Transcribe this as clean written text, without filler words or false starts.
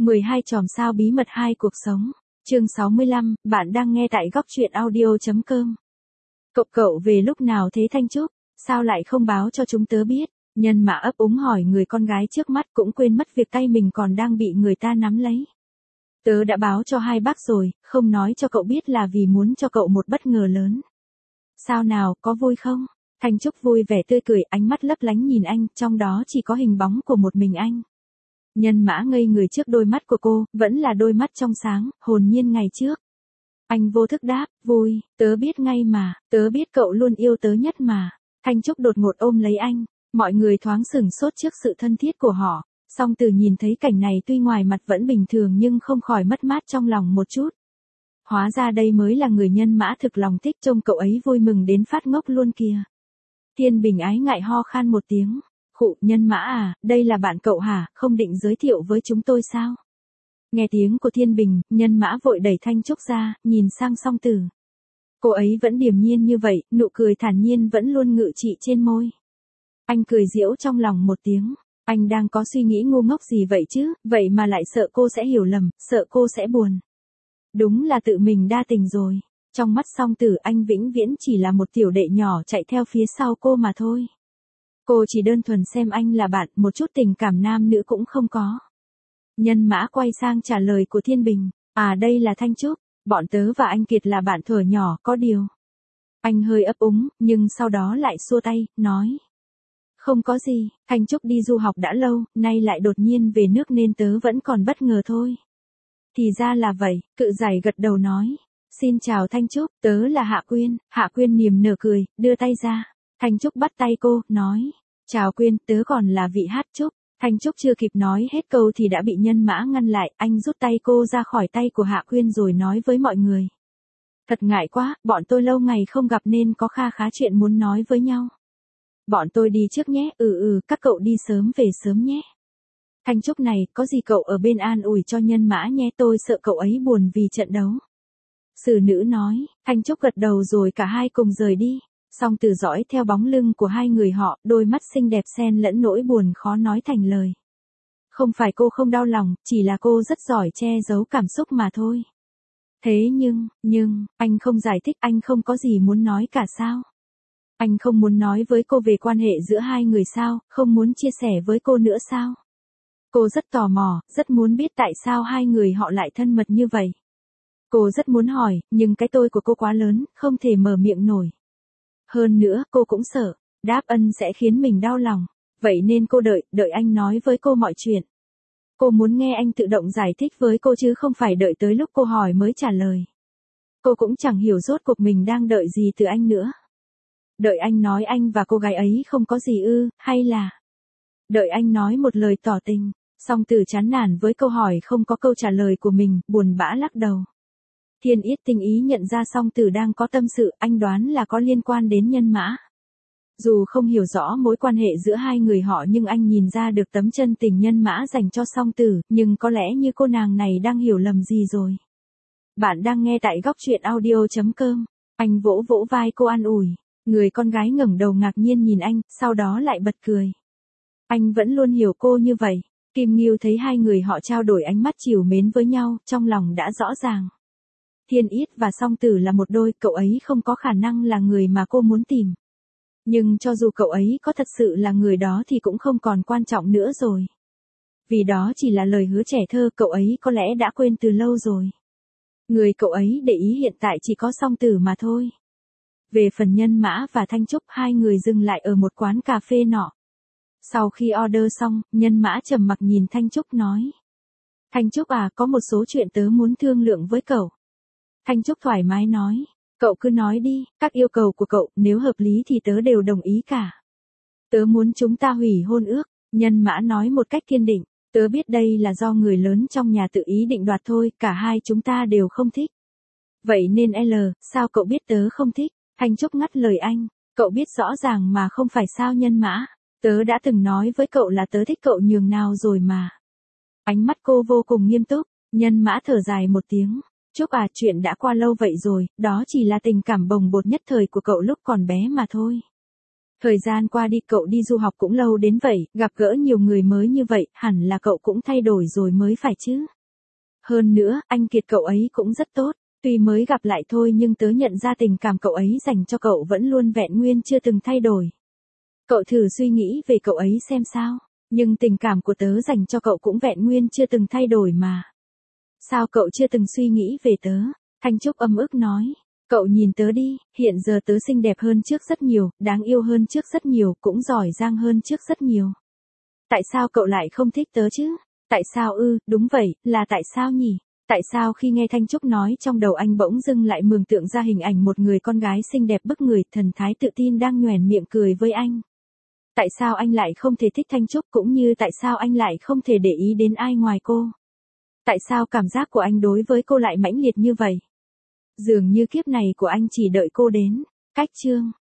12 chòm sao bí mật 2 cuộc sống. Chương 65, bạn đang nghe tại góc truyện audio.com. Cậu về lúc nào thế Thanh Trúc? Sao lại không báo cho chúng tớ biết? Nhân Mã ấp úng hỏi người con gái trước mắt, cũng quên mất việc tay mình còn đang bị người ta nắm lấy. Tớ đã báo cho hai bác rồi, không nói cho cậu biết là vì muốn cho cậu một bất ngờ lớn. Sao nào, có vui không? Thanh Trúc vui vẻ tươi cười, ánh mắt lấp lánh nhìn anh, trong đó chỉ có hình bóng của một mình anh. Nhân Mã ngây người trước đôi mắt của cô, vẫn là đôi mắt trong sáng, hồn nhiên ngày trước. Anh vô thức đáp, vui, tớ biết ngay mà, tớ biết cậu luôn yêu tớ nhất mà. Thanh Trúc đột ngột ôm lấy anh, mọi người thoáng sửng sốt trước sự thân thiết của họ. Song Tử nhìn thấy cảnh này tuy ngoài mặt vẫn bình thường nhưng không khỏi mất mát trong lòng một chút. Hóa ra đây mới là người Nhân Mã thực lòng thích, trông cậu ấy vui mừng đến phát ngốc luôn kìa. Thiên Bình ái ngại ho khan một tiếng. Khụ, Nhân Mã à, đây là bạn cậu hả, không định giới thiệu với chúng tôi sao? Nghe tiếng của Thiên Bình, Nhân Mã vội đẩy Thanh Trúc ra, nhìn sang Song Tử. Cô ấy vẫn điềm nhiên như vậy, nụ cười thản nhiên vẫn luôn ngự trị trên môi. Anh cười giễu trong lòng một tiếng. Anh đang có suy nghĩ ngu ngốc gì vậy chứ, vậy mà lại sợ cô sẽ hiểu lầm, sợ cô sẽ buồn. Đúng là tự mình đa tình rồi. Trong mắt Song Tử anh vĩnh viễn chỉ là một tiểu đệ nhỏ chạy theo phía sau cô mà thôi. Cô chỉ đơn thuần xem anh là bạn, một chút tình cảm nam nữ cũng không có. Nhân Mã quay sang trả lời của Thiên Bình. À đây là Thanh Trúc, bọn tớ và anh Kiệt là bạn thuở nhỏ, có điều. Anh hơi ấp úng, nhưng sau đó lại xua tay, nói. Không có gì, Thanh Trúc đi du học đã lâu, nay lại đột nhiên về nước nên tớ vẫn còn bất ngờ thôi. Thì ra là vậy, Cự Giải gật đầu nói. Xin chào Thanh Trúc, tớ là Hạ Quyên. Hạ Quyên niềm nở cười, đưa tay ra. Thanh Trúc bắt tay cô, nói. Chào Quyên, tớ còn là vị Hát Trúc. Thanh Trúc chưa kịp nói hết câu thì đã bị Nhân Mã ngăn lại, anh rút tay cô ra khỏi tay của Hạ Quyên rồi nói với mọi người. Thật ngại quá, bọn tôi lâu ngày không gặp nên có kha khá chuyện muốn nói với nhau. Bọn tôi đi trước nhé, các cậu đi sớm về sớm nhé. Thanh Trúc này, có gì cậu ở bên an ủi cho Nhân Mã nhé, tôi sợ cậu ấy buồn vì trận đấu. Sử nữ nói, Thanh Trúc gật đầu rồi cả hai cùng rời đi. Song Tử dõi theo bóng lưng của hai người họ, đôi mắt xinh đẹp xen lẫn nỗi buồn khó nói thành lời. Không phải cô không đau lòng, chỉ là cô rất giỏi che giấu cảm xúc mà thôi. Thế nhưng, anh không giải thích, anh không có gì muốn nói cả sao? Anh không muốn nói với cô về quan hệ giữa hai người sao, không muốn chia sẻ với cô nữa sao? Cô rất tò mò, rất muốn biết tại sao hai người họ lại thân mật như vậy. Cô rất muốn hỏi, nhưng cái tôi của cô quá lớn, không thể mở miệng nổi. Hơn nữa, cô cũng sợ, đáp ân sẽ khiến mình đau lòng. Vậy nên cô đợi anh nói với cô mọi chuyện. Cô muốn nghe anh tự động giải thích với cô chứ không phải đợi tới lúc cô hỏi mới trả lời. Cô cũng chẳng hiểu rốt cuộc mình đang đợi gì từ anh nữa. Đợi anh nói anh và cô gái ấy không có gì hay là đợi anh nói một lời tỏ tình. Song Tử chán nản với câu hỏi không có câu trả lời của mình, buồn bã lắc đầu. Thiên Yết tinh ý nhận ra Song Tử đang có tâm sự, anh đoán là có liên quan đến Nhân Mã. Dù không hiểu rõ mối quan hệ giữa hai người họ nhưng anh nhìn ra được tấm chân tình Nhân Mã dành cho Song Tử, nhưng có lẽ như cô nàng này đang hiểu lầm gì rồi. Bạn đang nghe tại góc truyện audio.com. Anh vỗ vỗ vai cô an ủi. Người con gái ngẩng đầu ngạc nhiên nhìn anh, sau đó lại bật cười. Anh vẫn luôn hiểu cô như vậy. Kim Ngưu thấy hai người họ trao đổi ánh mắt trìu mến với nhau, trong lòng đã rõ ràng. Thiên Yết và Song Tử là một đôi, cậu ấy không có khả năng là người mà cô muốn tìm. Nhưng cho dù cậu ấy có thật sự là người đó thì cũng không còn quan trọng nữa rồi. Vì đó chỉ là lời hứa trẻ thơ, cậu ấy có lẽ đã quên từ lâu rồi. Người cậu ấy để ý hiện tại chỉ có Song Tử mà thôi. Về phần Nhân Mã và Thanh Trúc, hai người dừng lại ở một quán cà phê nọ. Sau khi order xong, Nhân Mã trầm mặc nhìn Thanh Trúc nói. Thanh Trúc à, có một số chuyện tớ muốn thương lượng với cậu. Thanh Trúc thoải mái nói. Cậu cứ nói đi, các yêu cầu của cậu, nếu hợp lý thì tớ đều đồng ý cả. Tớ muốn chúng ta hủy hôn ước, Nhân Mã nói một cách kiên định. Tớ biết đây là do người lớn trong nhà tự ý định đoạt thôi, cả hai chúng ta đều không thích. Vậy nên sao cậu biết tớ không thích? Thanh Trúc ngắt lời anh. Cậu biết rõ ràng mà không phải sao Nhân Mã. Tớ đã từng nói với cậu là tớ thích cậu nhường nào rồi mà. Ánh mắt cô vô cùng nghiêm túc. Nhân Mã thở dài một tiếng. Trúc à, chuyện đã qua lâu vậy rồi, đó chỉ là tình cảm bồng bột nhất thời của cậu lúc còn bé mà thôi. Thời gian qua đi cậu đi du học cũng lâu đến vậy, gặp gỡ nhiều người mới như vậy, hẳn là cậu cũng thay đổi rồi mới phải chứ. Hơn nữa, anh Kiệt cậu ấy cũng rất tốt, tuy mới gặp lại thôi nhưng tớ nhận ra tình cảm cậu ấy dành cho cậu vẫn luôn vẹn nguyên chưa từng thay đổi. Cậu thử suy nghĩ về cậu ấy xem sao, nhưng tình cảm của tớ dành cho cậu cũng vẹn nguyên chưa từng thay đổi mà. Sao cậu chưa từng suy nghĩ về tớ? Thanh Trúc ấm ức nói. Cậu nhìn tớ đi, hiện giờ tớ xinh đẹp hơn trước rất nhiều, đáng yêu hơn trước rất nhiều, cũng giỏi giang hơn trước rất nhiều. Tại sao cậu lại không thích tớ chứ? Tại sao đúng vậy, là tại sao nhỉ? Tại sao khi nghe Thanh Trúc nói trong đầu anh bỗng dưng lại mường tượng ra hình ảnh một người con gái xinh đẹp bức người, thần thái tự tin đang nhoẻn miệng cười với anh? Tại sao anh lại không thể thích Thanh Trúc cũng như tại sao anh lại không thể để ý đến ai ngoài cô? Tại sao cảm giác của anh đối với cô lại mãnh liệt như vậy? Dường như kiếp này của anh chỉ đợi cô đến. Cách chương